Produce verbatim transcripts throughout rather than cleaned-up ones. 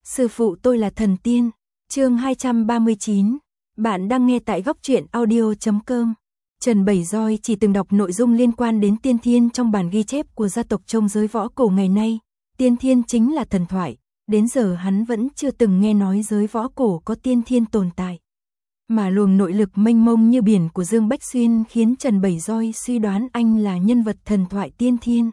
Sư phụ tôi là thần tiên. Chương hai trăm ba mươi chín. Bạn đang nghe tại góc truyện audio chấm com. Trần Bảy Roi chỉ từng đọc nội dung liên quan đến tiên thiên trong bản ghi chép của gia tộc trong giới võ cổ ngày nay. Tiên thiên chính là thần thoại, đến giờ hắn vẫn chưa từng nghe nói giới võ cổ có tiên thiên tồn tại. Mà luồng nội lực mênh mông như biển của Dương Bách Xuyên khiến Trần Bảy Roi suy đoán anh là nhân vật thần thoại tiên thiên.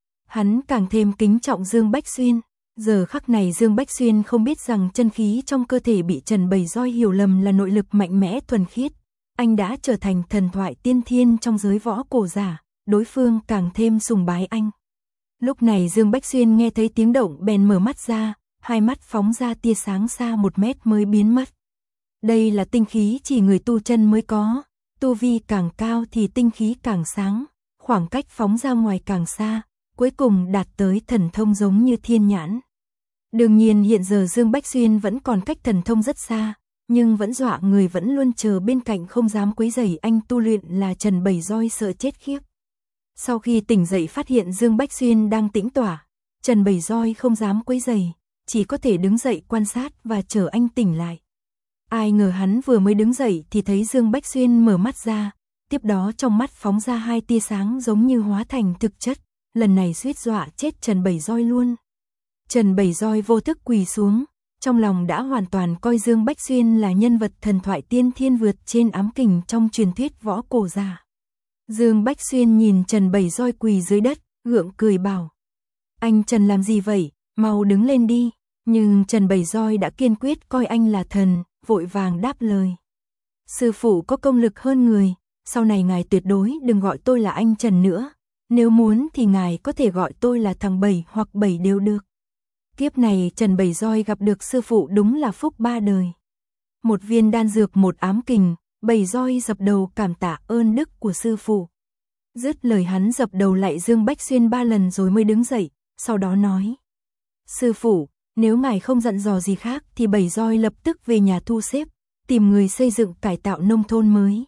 Hắn càng thêm kính trọng Dương Bách Xuyên. Giờ khắc này Dương Bách Xuyên không biết rằng chân khí trong cơ thể bị Trần Bảy Roi hiểu lầm là nội lực mạnh mẽ thuần khiết. Anh đã trở thành thần thoại tiên thiên trong giới võ cổ giả, đối phương càng thêm sùng bái anh. Lúc này Dương Bách Xuyên nghe thấy tiếng động bèn mở mắt ra, hai mắt phóng ra tia sáng xa một mét mới biến mất. Đây là tinh khí chỉ người tu chân mới có, tu vi càng cao thì tinh khí càng sáng, khoảng cách phóng ra ngoài càng xa, cuối cùng đạt tới thần thông giống như thiên nhãn. Đương nhiên hiện giờ Dương Bách Xuyên vẫn còn cách thần thông rất xa, nhưng vẫn dọa người vẫn luôn chờ bên cạnh không dám quấy rầy anh tu luyện là Trần Bảy Roi sợ chết khiếp. Sau khi tỉnh dậy phát hiện Dương Bách Xuyên đang tĩnh tỏa, Trần Bảy Roi không dám quấy rầy, chỉ có thể đứng dậy quan sát và chờ anh tỉnh lại. Ai ngờ hắn vừa mới đứng dậy thì thấy Dương Bách Xuyên mở mắt ra, tiếp đó trong mắt phóng ra hai tia sáng giống như hóa thành thực chất, lần này suýt dọa chết Trần Bảy Roi luôn. Trần Bảy Roi vô thức quỳ xuống, trong lòng đã hoàn toàn coi Dương Bách Xuyên là nhân vật thần thoại tiên thiên vượt trên ám kình trong truyền thuyết võ cổ giả. Dương Bách Xuyên nhìn Trần Bảy Roi quỳ dưới đất, gượng cười bảo: "Anh Trần làm gì vậy, mau đứng lên đi." Nhưng Trần Bảy Roi đã kiên quyết coi anh là thần, vội vàng đáp lời: "Sư phụ có công lực hơn người, sau này ngài tuyệt đối đừng gọi tôi là anh Trần nữa, nếu muốn thì ngài có thể gọi tôi là thằng Bảy hoặc Bảy đều được." Kiếp này Trần Bảy Roi gặp được sư phụ đúng là phúc ba đời. Một viên đan dược một ám kình, Bảy Roi dập đầu cảm tạ ơn đức của sư phụ. Dứt lời hắn dập đầu lạy Dương Bách Xuyên ba lần rồi mới đứng dậy, sau đó nói: "Sư phụ, nếu ngài không dặn dò gì khác thì Bảy Roi lập tức về nhà thu xếp, tìm người xây dựng cải tạo nông thôn mới.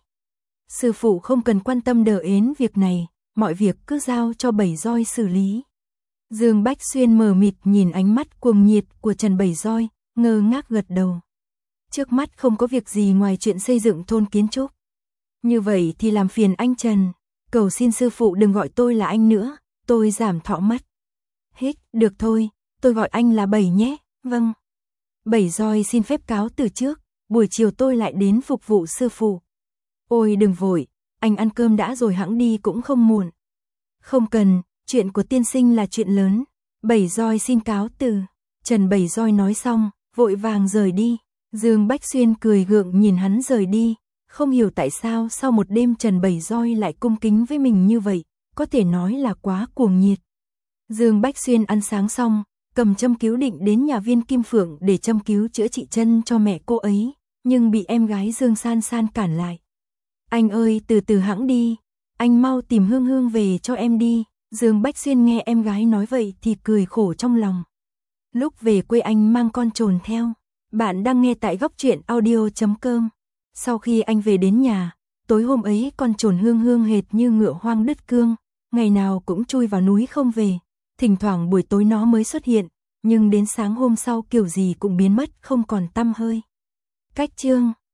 Sư phụ không cần quan tâm đờ ến việc này, mọi việc cứ giao cho Bảy Roi xử lý." Dương Bách Xuyên mờ mịt nhìn ánh mắt cuồng nhiệt của Trần Bảy Roi, ngơ ngác gật đầu. Trước mắt không có việc gì ngoài chuyện xây dựng thôn kiến trúc. "Như vậy thì làm phiền anh Trần, cầu xin sư phụ đừng gọi tôi là anh nữa, tôi giảm thọ mất." "Hít, được thôi, tôi gọi anh là Bảy nhé." "Vâng." "Bảy Roi xin phép cáo từ trước, buổi chiều tôi lại đến phục vụ sư phụ." "Ôi đừng vội, anh ăn cơm đã rồi hẵng đi cũng không muộn." "Không cần, chuyện của tiên sinh là chuyện lớn. Bảy Roi xin cáo từ." Trần Bảy Roi nói xong, vội vàng rời đi. Dương Bách Xuyên cười gượng nhìn hắn rời đi, không hiểu tại sao sau một đêm Trần Bảy Roi lại cung kính với mình như vậy, có thể nói là quá cuồng nhiệt. Dương Bách Xuyên ăn sáng xong, cầm châm cứu định đến nhà Viên Kim Phượng để châm cứu chữa trị chân cho mẹ cô ấy, nhưng bị em gái Dương San San cản lại. "Anh ơi, từ từ hẵng đi, anh mau tìm Hương Hương về cho em đi." Dương Bách Xuyên nghe em gái nói vậy thì cười khổ trong lòng. Lúc về quê anh mang con trồn theo. Bạn đang nghe tại góc truyện audio chấm com. Sau khi anh về đến nhà, tối hôm ấy con trồn Hương Hương hệt như ngựa hoang đứt cương, ngày nào cũng chui vào núi không về, thỉnh thoảng buổi tối nó mới xuất hiện, nhưng đến sáng hôm sau kiểu gì cũng biến mất không còn tăm hơi. Cách chương